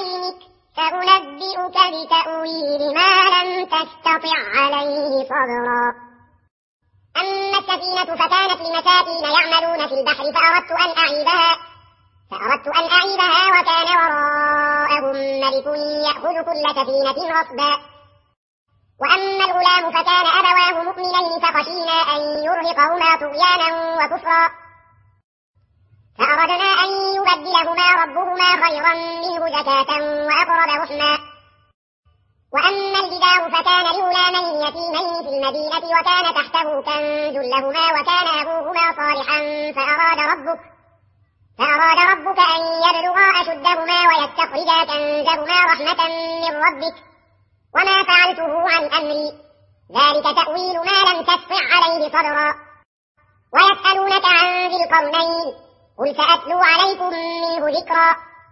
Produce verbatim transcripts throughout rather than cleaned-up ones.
علمك سأنبئك بتأويل ما لم تستطع عليه صبرا. أما السفينة فكانت لمساكين يعملون في البحر فأردت أن أعيبها فأردت أن أعيبها وكان وراءهم ملك يأخذ كل سفينة غصبا. وأما الغلام فكان أبواه مؤمنين فخشينا أن يرهقهما طغيانا وكفرا فأردنا أن يبدلهما ربهما خيرا منه زكاة وأقرب رحما. وأما الجدار فكان لغلامين يتيمين في المدينة وكان تحته كنز لهما وكان أبوهما صالحا فأراد ربك فأراد ربك أن يبلغا أشدهما ويستخرجا كنزهما رحمة من ربك وما فعلته عن أمري ذلك تأويل ما لم تستطع عليه صبرا. ويسألونك عن ذي القرنين قل سأتلو عليكم منه ذكرا.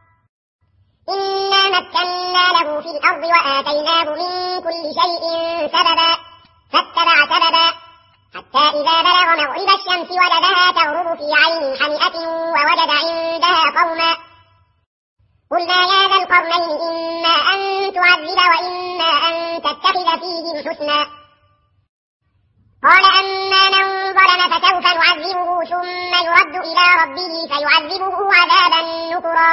إنا مكنا له في الأرض وآتيناه من كل شيء سببا فاتبع سببا حتى إذا بلغ مغرب الشمس وجدها تغرب في عين حمئة ووجد عندها قوما قلنا يا ذا القرنين إما أن تعذب وإما أن تتخذ فيهم حسنا. قال أما من ظلم فسوف نعذبه ثم يرد إلى ربه فيعذبه عذابا نكرا.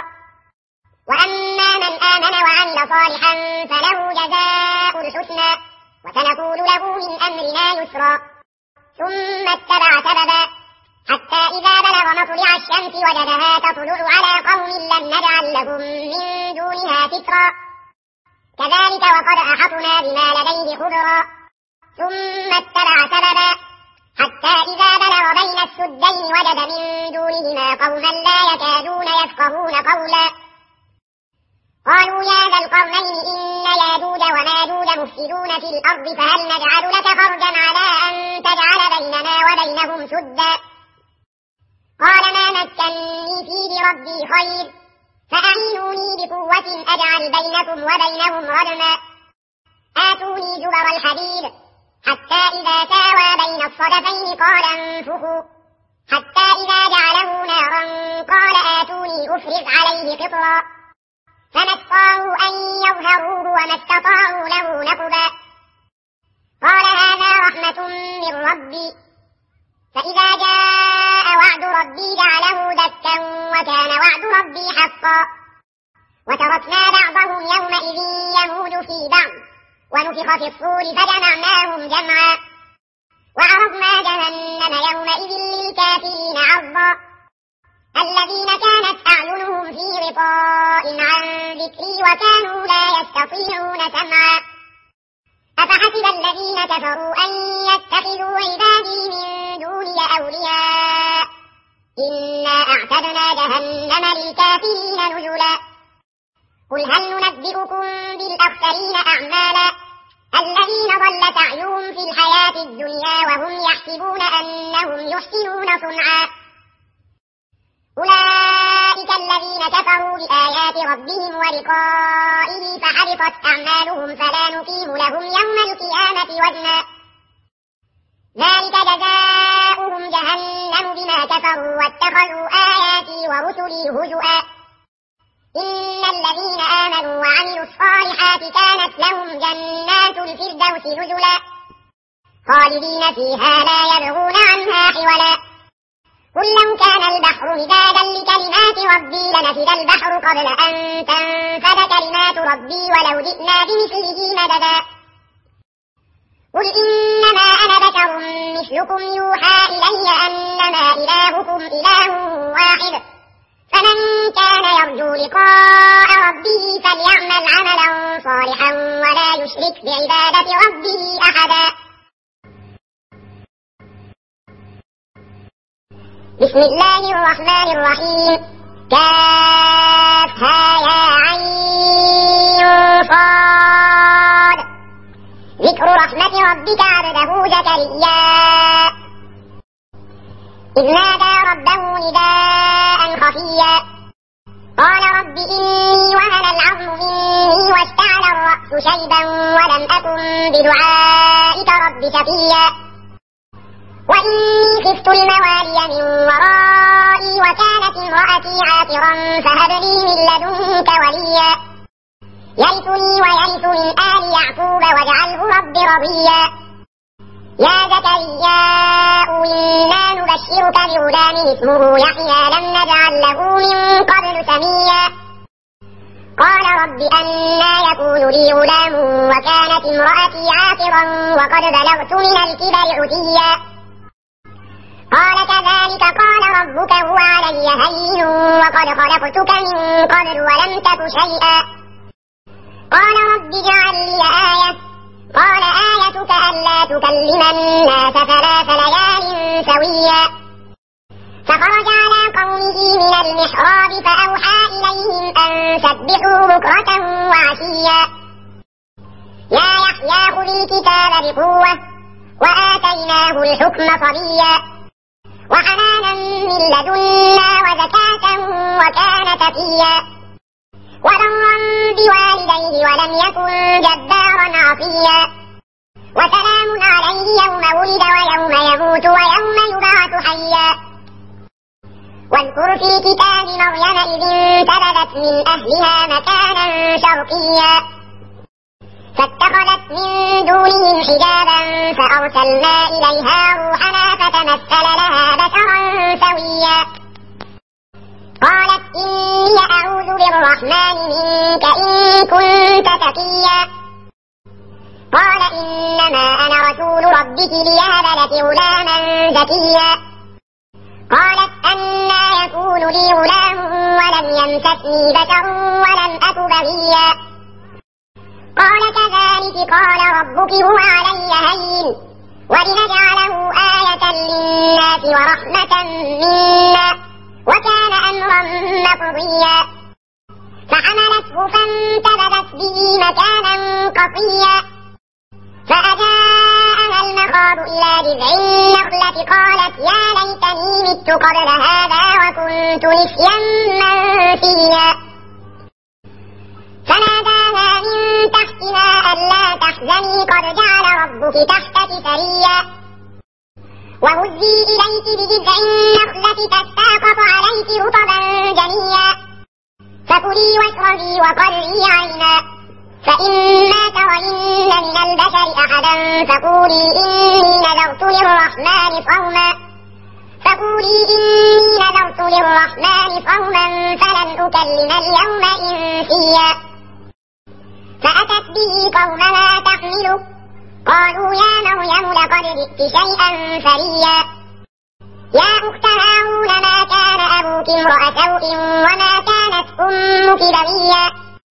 وأما من آمن وعمل صالحا فله جزاء الحسنى وسنقول له من أمرنا يسرا. ثم اتبع سببا حتى إذا بلغ مطلع الشمس وجدها تطلع على قوم لم نجعل لهم من دونها سترا كذلك وقد أحطنا بما لديه خبرا. ثم اتبع سببا حتى إذا بلغ بين السدين وجد من دونهما قوما لا يكادون يفقهون قولا قالوا يا ذا القرنين إن ياجوج وماجوج مفسدون في الأرض فهل نجعل لك خرجا على أن تجعل بيننا وبينهم سدا قال ما مكني فيه ربي خير فأعينوني بقوة أجعل بينكم وبينهم ردما آتوني زبر الحديد حتى إذا ساوى بين الصدفين قال انفخوا حتى إذا جعله نارا قال آتوني أفرغ عليه قطرا فما استطاعوا أن يظهروه وما استطاعوا له نقبا. قال هذا رحمة من ربي فإذا جاء وعد ربي جعله دكا وكان وعد ربي حقا. وتركنا بعضهم يومئذ يموج في بعض ونفخ في الصور فجمعناهم جمعا وعرضنا جهنم يومئذ للكافرين عرضا الذين كانت أعينهم في غطاء عن ذكري وكانوا لا يستطيعون سمعا. أفحسب الذين كفروا أن يتخذوا عبادي من دوني أولياء إنا أعتدنا جهنم للكافرين نزلا. قل هل ننبئكم بالأخسرين أعمالا الذين ضل سعيهم في الحياة الدنيا وهم يحسبون أنهم يحسنون صنعا أولئك الذين كفروا بآيات ربهم ولقائه فحبطت أعمالهم فلا نقيم لهم يوم القيامة وزنا ذلك جزاؤهم جهنم بما كفروا واتخذوا آياتي ورسلي هزؤا إن الذين آمنوا وعملوا الصالحات كانت لهم جنات الفردوس نزلا خالدين فيها لا يبغون عنها حولا. قل لو كان البحر مدادا لكلمات ربي لنفد البحر قبل أن تنفد كلمات ربي ولو جئنا بمثله مددا. قل إنما أنا بشر مثلكم يوحى إلي أنما إلهكم إله واحد فمن كان يرجو لقاء ربه فليعمل عملا صالحا ولا يشرك بعبادة ربه أحدا. بسم الله الرحمن الرحيم كافها يا عين صاد ذكر رحمة ربك عبده زكريا إذ نادى ربه نداء خفيا قال رب إني وهن العظم مني واشتعل الرأس شيبا ولم أكن بدعائك رب شقيا وإني خفت الموالي من ورائي وكانت امرأتي عاقرا فهب لي من لدنك وليا يرثني ويرث من آل يعقوب واجعله رب رضيا يا زكريا إنا نبشرك بغلام اسمه يحيى لم نجعل له من قبل سميا قال رب أنى يكون لي غلام وكانت امرأتي عاقرا وقد بلغت من الكبر عتيا قال كذلك قال ربك هو علي هين وقد خلقتك من قبل ولم تك شيئا قال رب اجعل لي آية قال آيتك ألا تكلم الناس ثلاث ليال سويا فخرج على قومه من المحراب فأوحى إليهم أن سبحوا بكرة وعشيا يا يحيى خذ الكتاب بقوة وآتيناه الحكم صبيا وحنانا من لدنا وزكاة وكان تقيا وبرا بوالديه ولم يكن جبارا عصيا وسلام عليه يوم ولد ويوم يموت ويوم يبعث حيا واذكر في الكتاب مريم إذ انتبذت من أهلها مكانا شرقيا فاتخذت من دونهم حجابا فأرسلنا إليها روحنا فتمثل لها بشرا سويا قالت إني أعوذ بالرحمن منك إن كنت تقيا قال إنما أنا رسول ربك ليهب لك غلاما زكيا قالت أنى يكون لي غلام ولم يمسسني بشر ولم أك بغيا قال كذلك قال ربك هو علي هين ولنجعله آية للناس ورحمة منا وكان أمرا مقضيا فحملته فانتبذت به مكانا قصيا فأجاءها المخاض إلى جذع النخلة قالت يا ليتني مت قبل هذا وكنت نسيا منسيا فناداها من تحتها ألا تحزني قد جعل ربك تحتك سريا وهزي إليك بجذع النخلة تساقط عليك رطبا جنيا فكلي واشربي وقري عينا فإما ترين من البشر أحدا فقولي إني نذرت للرحمن صوما فقولي إني نذرت للرحمن صوما فلن أكلم اليوم إنسيا فأتت به قومها تحمله قالوا يا مريم لقد جئت شيئا فريا يا أخت هارون ما كان أبوك امرأ سوء وما كانت أمك بغيا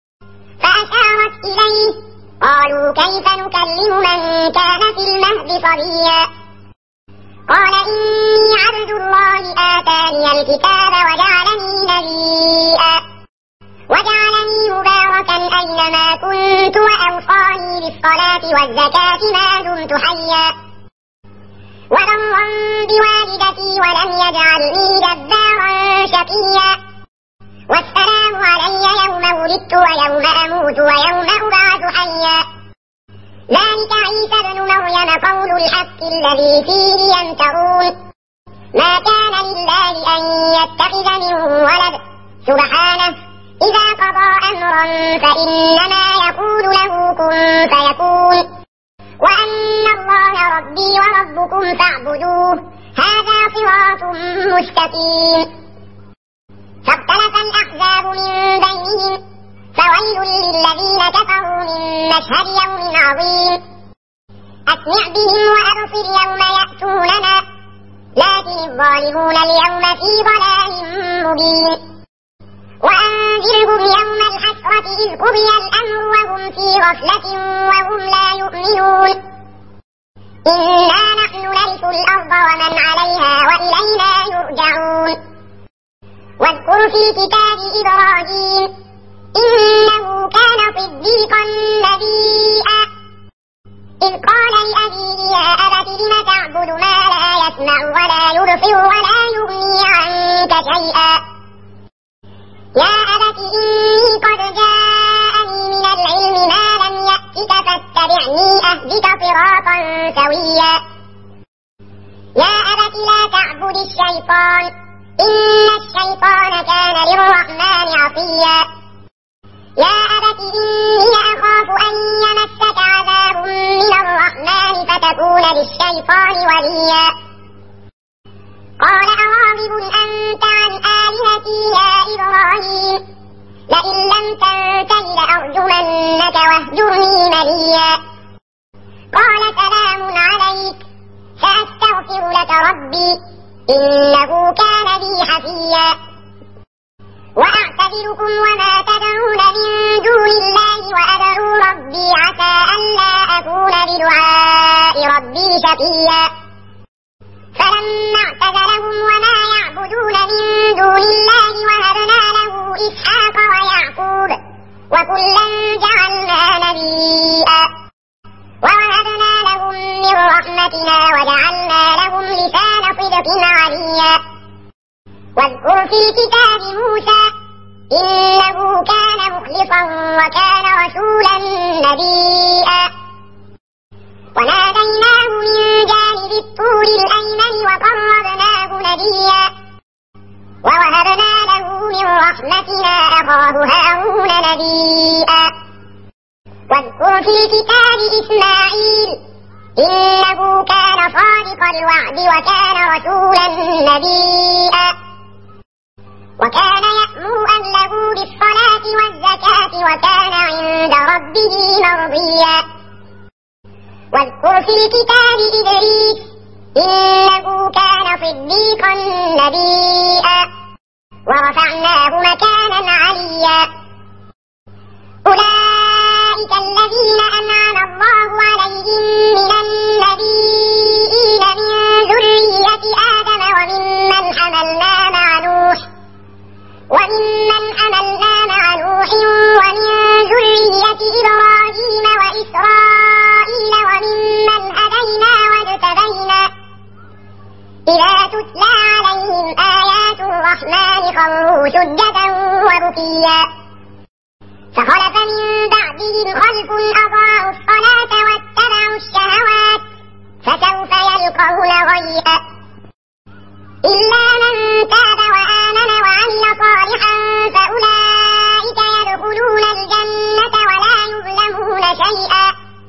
فأشارت إليه قالوا كيف نكلم من كان في المهد صبيا قال إني عبد الله آتاني الكتاب وجعلني نبيا وجعلني مباركا أينما كنت وأوصاني بالصلاة والزكاة ما دمت حيا وبرا بوالدتي ولم يجعلني جبارا شقيا والسلام علي يوم ولدت ويوم أموت ويوم أبعث حيا ذلك عيسى ابن مريم قول الحق الذي فيه يمترون ما كان لله أن يتخذ من ولد سبحانه إذا قضى أمرا فإنما يقول له كن فيكون وأن الله ربي وربكم فاعبدوه هذا صراط مستقيم فاختلف الأحزاب من بينهم فويل للذين كفروا من مشهد يوم عظيم أسمع بهم وأبصر يوم يأتوننا لكن الظالمون اليوم في ضلال مبين وأنذرهم يوم الحسرة إذ قضي الأمر وهم في غفلة وهم لا يؤمنون إنا نحن نرث الأرض ومن عليها وإلينا يرجعون واذكر في كتاب إبراهيم إنه كان صديقا نبيا إذ قال لأبيه يا أبت لم تعبد ما لا يسمع ولا يبصر ولا يغني عنك شيئا يا أبت إني قد جاءني من العلم ما لم يأتك فاتبعني أهدك صراطا سويا يا أبت لا تعبد الشيطان إن الشيطان كان للرحمن عصيا يا أبت إني للشيطان وليا قال أراغب أنت عن آلهتي يا إبراهيم لئن لم تنته لأرجمنك واهجرني مليا قال سلام عليك سأستغفر لك ربي إنه كان بي حفيا وأعتذركم وما تدعون من دون الله وأدعو ربي عسى ألا أكون بدعاء ربي شقيا فلما اعتزلهم وما يعبدون من دون الله وهبنا له إسحاق ويعقوب وكلا جعلنا نبيا ووهبنا لهم من رحمتنا وجعلنا لهم لسان صدق عليا واذكر في الكتاب موسى إنه كان مخلصا وكان رسولا نبيا وناديناه من جانب الطور الأيمن وقربناه نبيا ووهبنا له من رحمتنا أخاه هارون نبيا واذكر في الكتاب إسماعيل إنه كان صادق الوعد وكان رسولا نبيا وكان يأمر أهله بالصلاة والزكاة وكان عند ربه مرضيا واذكر في الكتاب إدريس إنه كان صديقا نبيا ورفعناه مكانا عليا أولئك الذين أنعم الله عليهم من النبيين من ذرية آدم وممن حملنا مع نوح وممن حملنا مع نوح ومن ذرية إبراهيم وإسرائيل وممن هدينا واجتبينا إذا تتلى عليهم آيات الرحمن خروا سجدا وبكيا فخلف من بعدهم خلف أضاعوا الصلاة واتبعوا الشهوات فسوف يلقون غيا إلا من تاب وآمن وعمل صالحا فأولئك يدخلون الجنة ولا يظلمون شيئا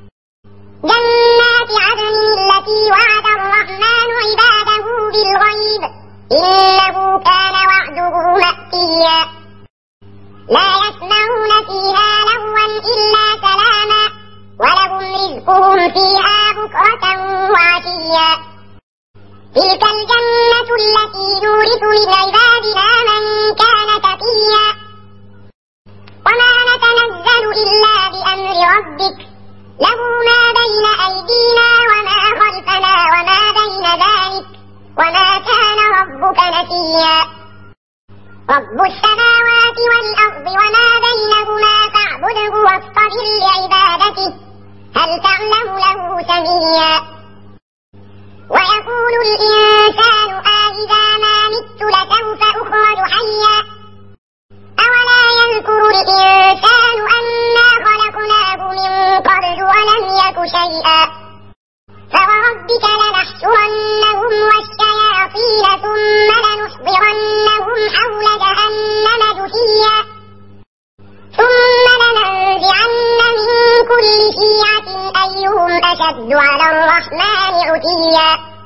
جنات عدن التي وعد الرحمن عباده بالغيب إنه كان وعده مأتيا لا يسمعون فيها لغوا إلا سلاما ولهم رزقهم فيها بكرة وعشيا تلك الجنة التي نورث من عبادنا من كان تقيا وما نتنزل إلا بأمر ربك له ما بين أيدينا وما خلفنا وما بين ذلك وما كان ربك نسيا رب السماوات والأرض وما بينهما فاعبده واصطبر لعبادته هل تعلم له سميا ويقول الإنسان أإذا ما مت لسوف أخرج حيا أولا يذكر الإنسان أنا خلقناه من قبل ولم يك شيئا فوربك لنحشرنهم والشياطين ثم لنحضرنهم حول جهنم جثيا ثم لننزعن من كل شيعة أيهم أشد على الرحمن عتيا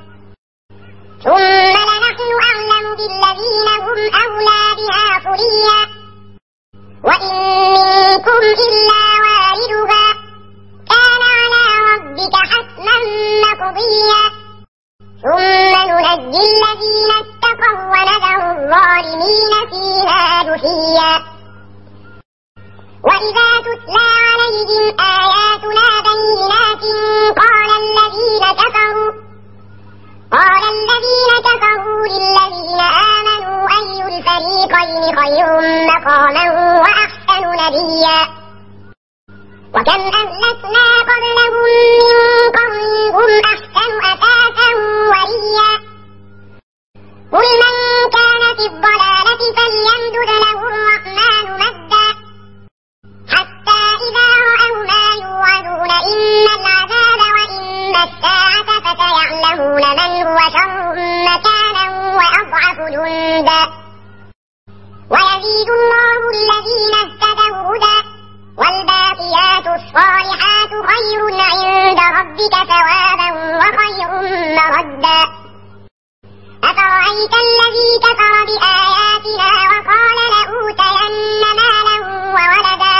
ثم لنحن أعلم بالذين هم أولى بها صليا وإن منكم إلا واردها كان على ربك حتما مقضيا ثم ننجي الذين اتقوا ونذر الظالمين فيها جثيا وإذا تتلى عليهم آياتنا بينات قال الذين كفروا قال الذين كفروا للذين آمنوا أي الفريقين خير مقاما وأحسن نديا وكم أهلكنا قبلهم من قرن هم أحسن أثاثا وريا قل من كان في الضلالة فليمدد له الرحمن مدا حتى إذا رأوا ما يوعدون إما العذاب وإما الساعة فسيعلمون من هو شر مكانا وأضعف جندا ويزيد الله الذين اهتدوا هدى والباقيات الصالحات خير عند ربك ثوابا وخير مردا أفرأيت الذي كفر بآياتنا وقال لأوتين مالا وولدا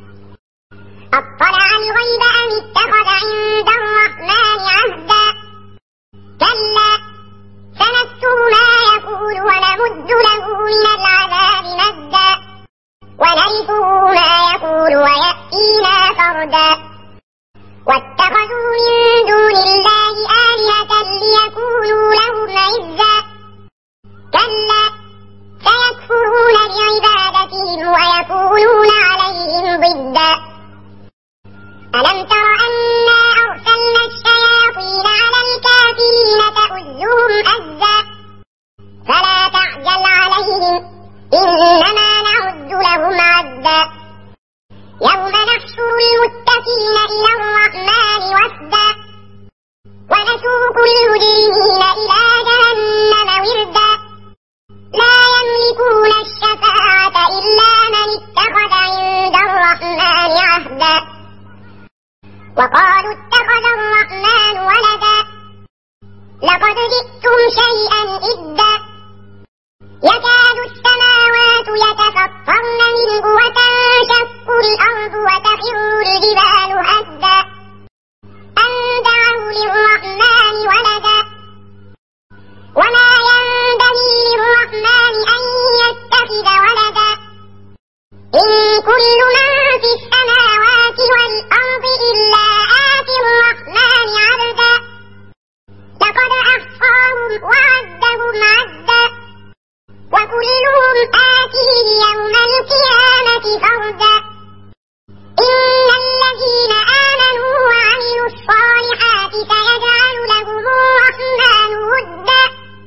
أطلع الغيب أم اتخذ عند الرحمن عهدا كلا سنكتب ما يقول ونمد له من العذاب مدا ونرثه ما يقول ويأتينا فردا واتخذوا من دون الله آلهة ليكونوا لهم عزا كلا سيكفرون بعبادتهم ويكونون عليهم ضدا ألم تر أنا أرسلنا الشياطين على الكافرين تؤزهم أزا فلا تعجل عليهم إنما نعد لهم عدا يوم نحشر المتقين إلى الرحمن وفدا ونسوق المجرمين إلى جهنم وردا لا يملكون الشفاعة إلا من اتخذ عند الرحمن عهدا وقالوا اتخذ الرحمن ولدا لقد جئتم شيئا إدا يكاد السماوات يتفطرن منه وتنشق الأرض وتخر الجبال هدا أن دعوا للرحمن ولدا وما ينبغي للرحمن أن يتخذ ولدا إن كل من في السماوات والأرض إلا آتي الرحمن عبدا لقد أحصاهم وعدهم عدا وكلهم آتيه يوم القيامة فردا إن الذين آمنوا وعملوا الصالحات سيجعل لهم الرحمن ودا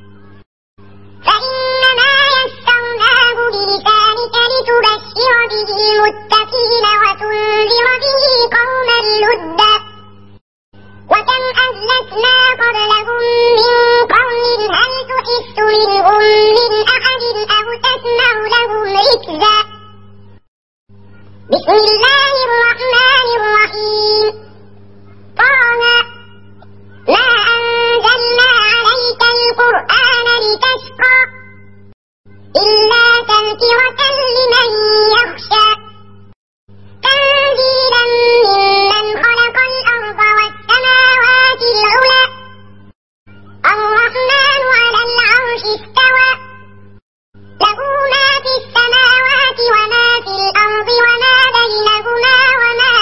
فإنما يسرناه بلسانك لتبشر به المتقين وتنذر به قوما لدا وكم أهلكنا قبلهم من قرن هل تحس منهم من أحد أو تسمع لهم ركزا بسم الله الرحمن الرحيم طه ما أنزلنا عليك القرآن لتشقى إلا تذكرة لمن يخشى تنزيلا ممن خلق الأرض والسماوات العلى الرحمن على العرش استوى له ما في السماوات وما في الأرض وما بينهما وما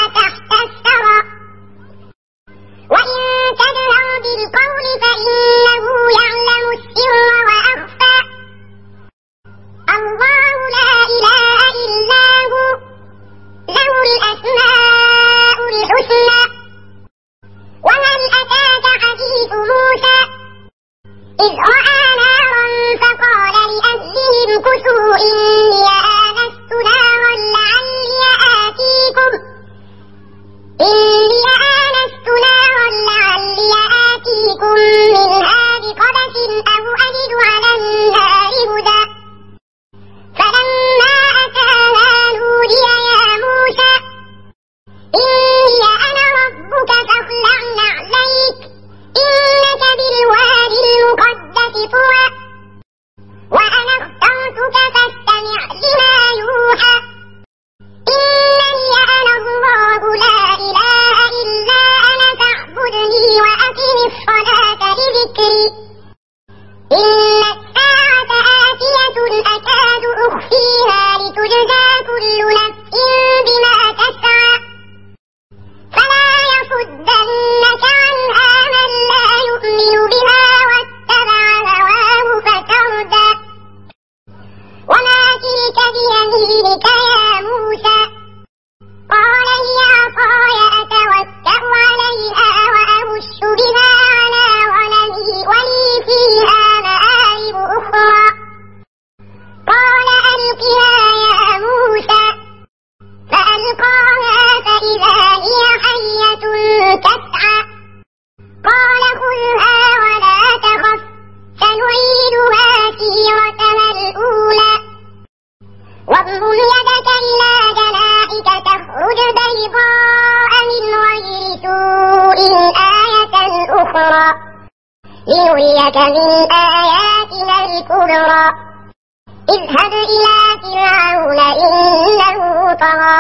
لك من آياتنا الكبرى اذهب إلى فرعون إنه طغى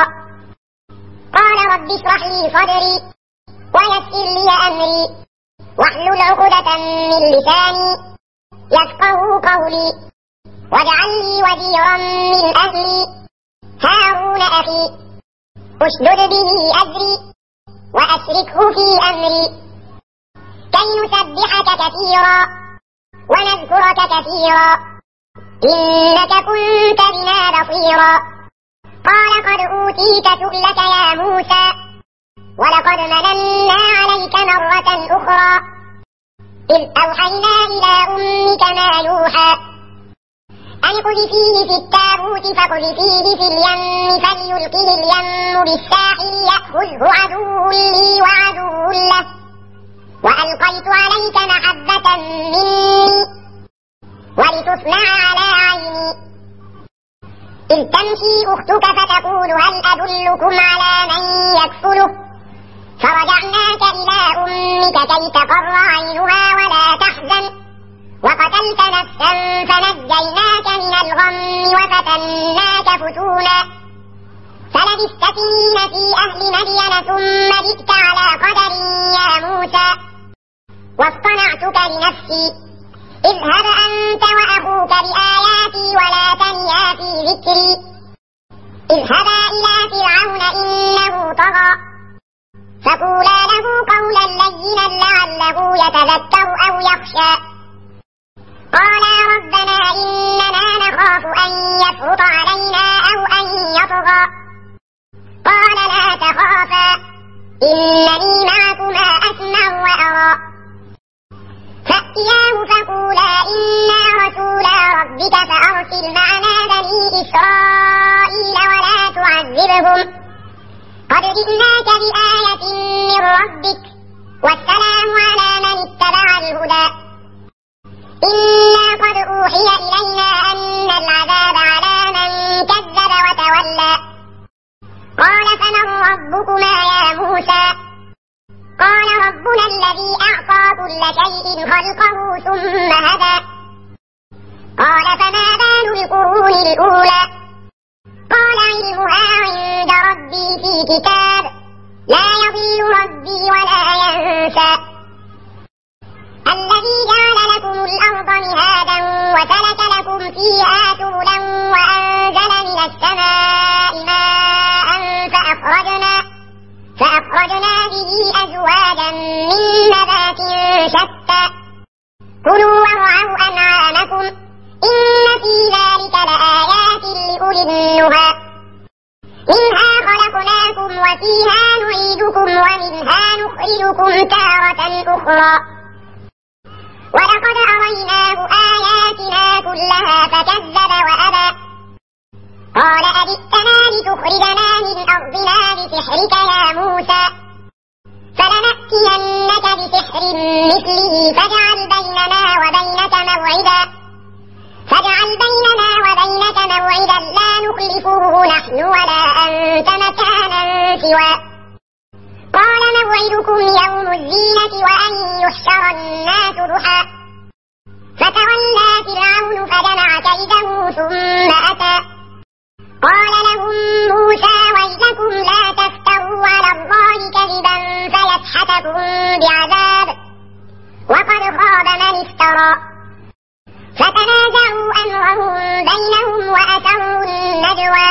قال رب اشرح لي صدري ويسر لي أمري واحلل عقدة من لساني يفقهوا قولي واجعل لي وزيرا من أهلي هارون أخي اشدد به أزري وأشركه في أمري كي نسبحك كثيرا ونذكرك كثيرا إنك كنت بنا بصيرا قال قد أوتيت سؤلك يا موسى ولقد مننا عليك مرة أخرى إذ أوحينا إلى أمك ما يوحى أن اقذفيه في التابوت فاقذفيه في اليم فليلقه اليم بالساحل يأخذه عدو لي وعدو له وألقيت عليك محبة مني ولتصنع على عيني إذ تمشي أختك فتقول هل أدلكم على من يكفله فرجعناك إلى أمك كي تقر عينها ولا تحزن وقتلت نفسا فنجيناك من الغم وفتناك فتونا فلبثت سنين في أهل مدين ثم جئت على قدر يا موسى واصطنعتك لنفسي اذهب أنت وأخوك بآياتي ولا تنيا في ذكري اذهبا إلى فرعون إنه طغى فقولا له قولا لينا لعله يتذكر أو يخشى قالا ربنا إننا نخاف أن يفرط علينا أو أن يطغى قال لا تخافا إنني معكما أسمع وأرى فأتياه فقولا إنا رسولا ربك فأرسل معنا بني إسرائيل ولا تعذبهم قد جئناك بآية من ربك والسلام على من اتبع الهدى إنا قد أوحي إلينا أن العذاب على من كذب وتولى قال فمن ربكما يا موسى قال ربنا الذي أعطى كل شيء خلقه ثم هدى قال فما بال القرون الأولى قال علمها عند ربي في كتاب لا يضل ربي ولا ينسى الذي جعل لكم الأرض مهادا وسلك لكم فيها سبلا وأنزل من السماء ماء فأخرجنا فأخرجنا به أزواجا من نبات شتى كلوا وارعوا أنعامكم إن في ذلك لآيات لأولي النهى منها خلقناكم وفيها نعيدكم ومنها نخرجكم تارة أخرى ولقد أريناه آياتنا كلها فكذب وأبى قال أجئتنا لتخرجنا من أرضنا بسحرك يا موسى فلنأتينك بسحر مثله فاجعل بيننا وبينك موعدا فاجعل بيننا وبينك موعدا لا نخلفه نحن ولا أنت مكانا سوى قال موعدكم يوم الزينة وأن يحشر الناس ضحى فتولى فرعون فجمع كيده ثم أتى قال لهم موسى ويلكم لا تفتروا على الله كذبا فيسحتكم بعذاب وقد خاب من افترى فتنازعوا أمرهم بينهم وأسروا النجوى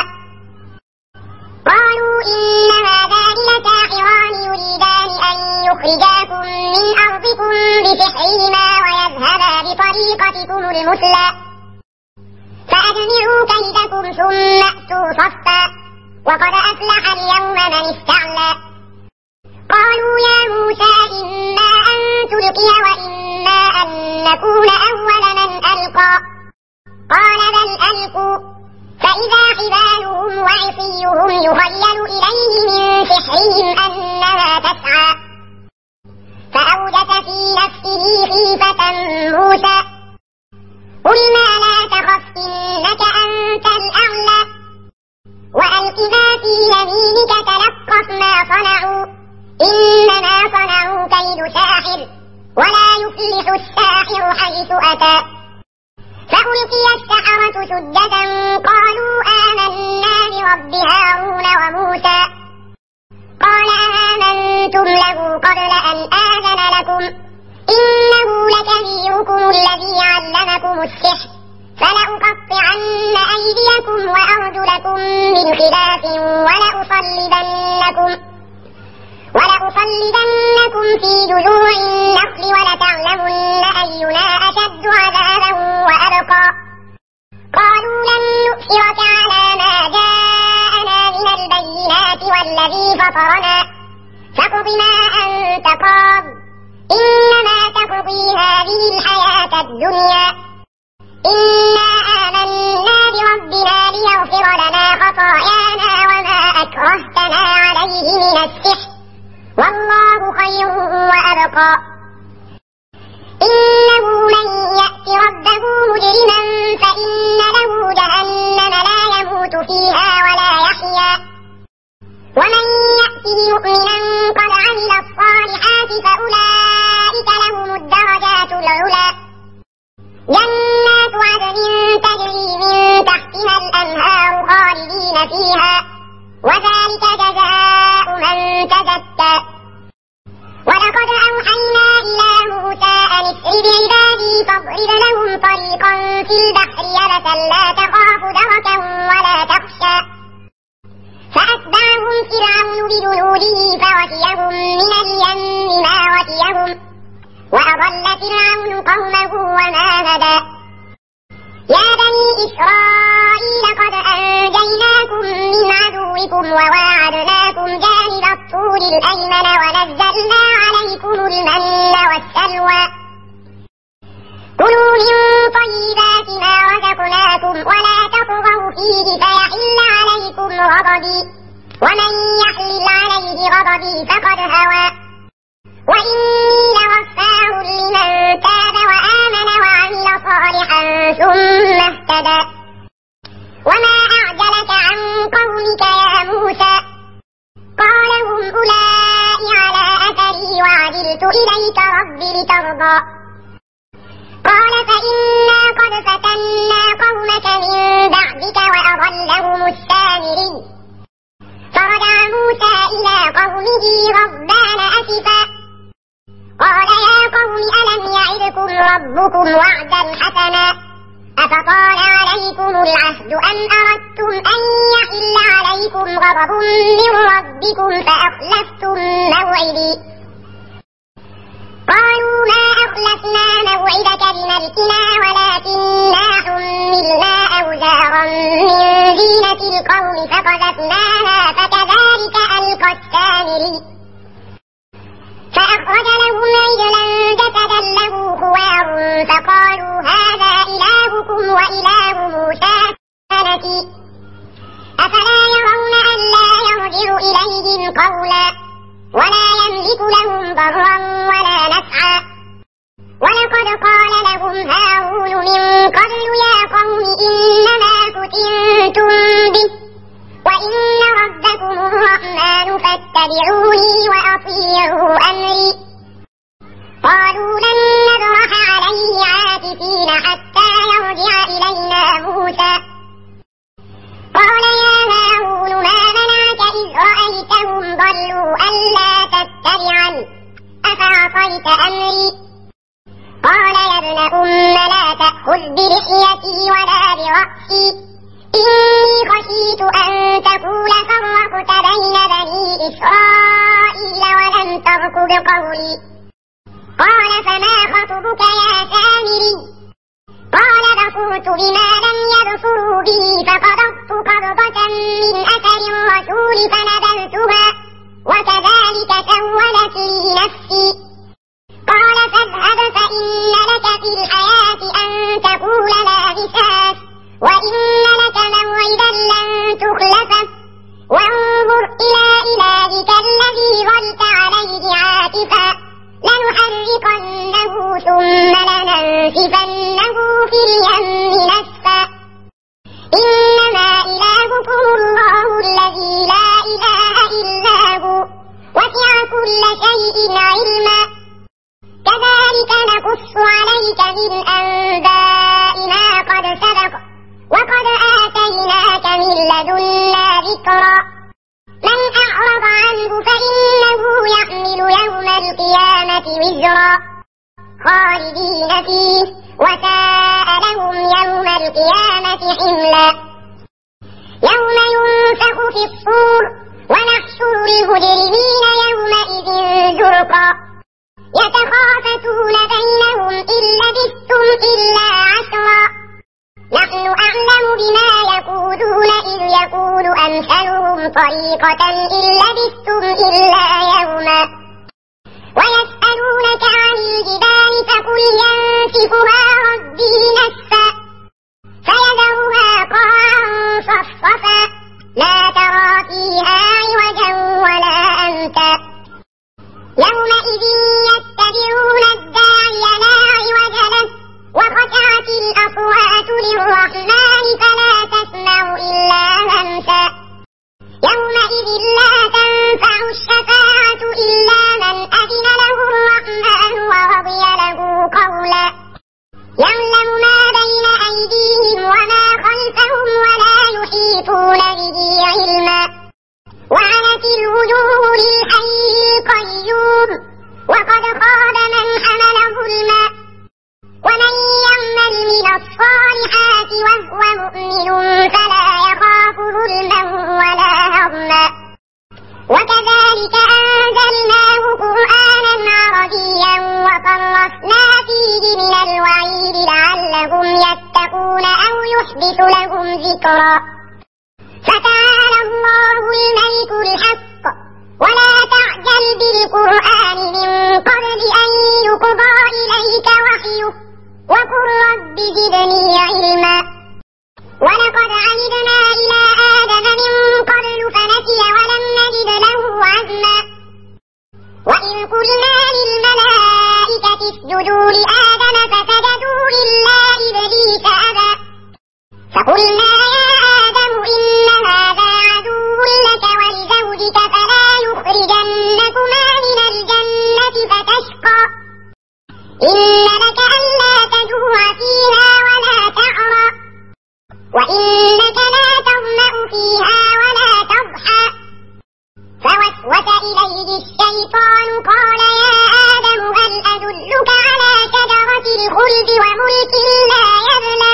قالوا إن هذان لساحران يريدان أن يخرجاكم من أرضكم بسحرهما ويذهبا بطريقتكم المثلى فأجمعوا كيدكم ثم أتوا صفا وقد أفلح اليوم من استعلى قالوا يا موسى إما أن تلقي وإما أن نكون أول من ألقى قال بل ألقوا فإذا حبالهم وعصيهم يخيل إليه من سحرهم أنها تسعى فأوجس في نفسه خيفة موسى قلنا لا تخف إنك أنت الأعلى وألق ما في يمينك تلقف ما صنعوا إنما صنعوا كيد ساحر ولا يفلح الساحر حيث أتى فألقي السحرة سجدا قالوا آمنا برب هارون وموسى قال آمنتم له قبل أن آذن لكم إنه لكبيركم الذي علمكم السحر فلأقطعن أيديكم وأرجلكم من خلاف ولأصلبنكم ولأصلبنكم في جذوع النخل ولتعلمن أينا أشد عذابا وأبقى قالوا لن نؤثرك على ما جاءنا من البينات والذي فطرنا فاقض ما أنت قاض إنما تقضي هذه الحياة الدنيا إنا آمنا بربنا ليغفر لنا خطايانا وما أكرهتنا عليه من السحر والله خير وأبقى إنه من يأت ربه مجرما فإن له جهنم لا يموت فيها ولا يحيا ومن يأته مؤمنا قد عمل الصالحات فأولئك لهم الدرجات العلى جنات عدن تجري من تحتها الأنهار خالدين فيها وذلك جزاء من تزكى ولقد أوحينا إلى موسى أن اسر بعبادي فاضرب لهم طريقا في البحر يبسا لا تخاف دركا ولا تخشى فأتبعهم فرعون بجنوده فغشيهم من اليم ما غشيهم وأضل فرعون قومه وما هدى يا بني إسرائيل قد أنجيناكم من عدوكم وواعدناكم جانب الطور الأيمن ونزلنا عليكم المن والسلوى كلوا من طيبات ما رزقناكم ولا تطغوا فيه فيحل عليكم غضبي ومن يحلل عليه غضبي فقد هوى وإني لغفار لمن تاب وآمن وعمل صالحا ثم اهتدى وما أعجلك عن قومك يا موسى قال هم أولئك على أثري وعجلت إليك رب لترضى قال فإنا قد فتنا قومك من بعدك وأضلهم السامري فرجع موسى إلى قومه غضبان أسفا قال يا قوم ألم يعدكم ربكم وعدا حسنا أفطال عليكم العهد أم أردتم أن يحل عليكم غضب من ربكم فأخلفتم موعدي قالوا ما أخلفنا موعدك بملكنا ولكننا حملنا أوزارا من زينة القوم فقذفناها فكذلك ألقى السامري فأخرج لهم عجلا جسدا له خوار فقالوا هذا إلهكم وإله موسى فنسي أفلا يرون ألا يرجع إليهم قولا ولا يملك لهم ضرا ولا نفعا ولقد قال لهم هارون من قبل يا قوم إنما فتنتم به وإن ربكم الرحمن فاتبعوني وأطيعوا أمري قالوا لن نبرح عليه عاكفين حتى يرجع إلينا موسى قال يا هارون ما منعك إذ رأيتهم ضلوا ألا تتبعني أفعصيت أمري قال يا ابن أم لا تأخذ بلحيتي ولا برأسي إني خشيت أن تقول فرقت بين بني إسرائيل ولم ترقب قولي قال فما خطبك يا سامري قال بصرت بما لم يبصروا به فقبضت قبضة من أثر الرسول فنبذتها وكذلك سولت لي نفسي قال فاذهب فإن لك في الحياة أن تقول لا مساس وإن لك موعدا لن تخلفه وانظر إلى إلهك الذي ظلت عليه عاكفا لنحرقنه ثم لننسفنه في اليم نسفا إنما إلهكم الله الذي لا إله إلا السيئات وزرا خالدين فيه وساء لهم يوم القيامة حملا. يوم ينفخ في الصور ونحشر المجرمين يومئذ زرقا يتخافتون بينهم إن لبثتم إلا عشرا نحن أعلم بما يقولون إذ يقول أمثلهم طريقة إن لبثتم إلا يوما. ويسألونك عن الجبال فقل ينسفها ربي نسفا فيذرها قاعا صفصفا لا ترى فيها عوجا ولا أمتا. يومئذ يتبعون الداعي لا عوج له وخشعت الأصوات للرحمن فلا تسمع إلا همسا. يومئذ لا تنفع الشفاعة إلا من أذن له الرحمن ورضي له قولا. يعلم ما بين أيديهم وما خلفهم ولا يحيطون به علما. وعنت الوجوه للحي القيوم وقد خاب من حمل ظلما. ومن يعمل من الصالحات وهو مؤمن فلا يخاف ظلما ولا هضما. وكذلك أنزلناه قرآنا عربيا وصرفنا فيه من الوعيد لعلهم يتقون أو يحدث لهم ذكرا. فتعالى الله الملك الحق ولا تعجل بالقرآن من قبل أن يقضى إليك وحيه وقل رب زدني علما. ولقد عهدنا إلى آدم من قبل فنسي ولم نجد له عزما. وإذ قلنا للملائكة اسجدوا لآدم فسجدوا إلا إبليس أبى فقلنا يا آدم إن هذا عدو لك ولزوجك فلا يخرجنكما من الجنة فتشقى. إن لك ألا تجوع فيها ولا تعرى وإنك لا تظمأ فيها ولا تضحى. فوسوس إليه الشيطان قال يا آدم هل أدلك على شجرة الخلد وملك لا يبلى.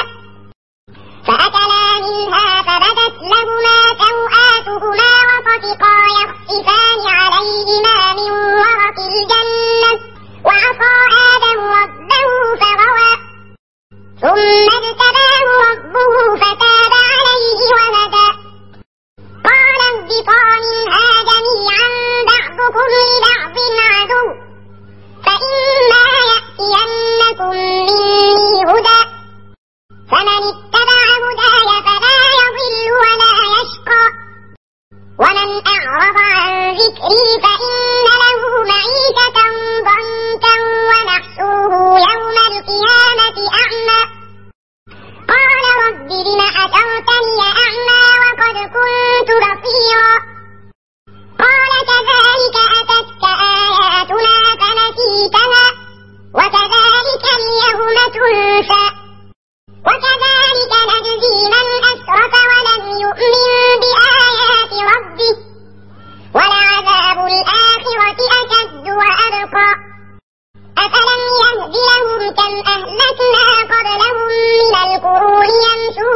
فأكلا منها فبدت لهما سوآتهما وطفقا يخصفان عليهما من ورق الجنة وعصى آدم ربه فغوى. ثم اجتباه ربه فتاب عليه وهدى. قال اهبطا منها جميعا بعضكم لبعض عدو فإما يأتينكم مني هدى فمن اتبع هداي فلا يضل ولا يشقى. ومن أعرض عن ذكري فإن له معيشة ضنكا ونحشره يوم القيامة أعمى. قال رب لم حشرتني أعمى وقد كنت بصيرا. قال كذلك أتتك آياتنا فنسيتها وكذلك اليوم تنسى. وكذلك نجزي من أسرف ولم يؤمن بآيات ربه ولعذاب الآخرة أشد وأبقى. أفلم يهد لهم كم أهلكنا قبلهم من القرون يمشون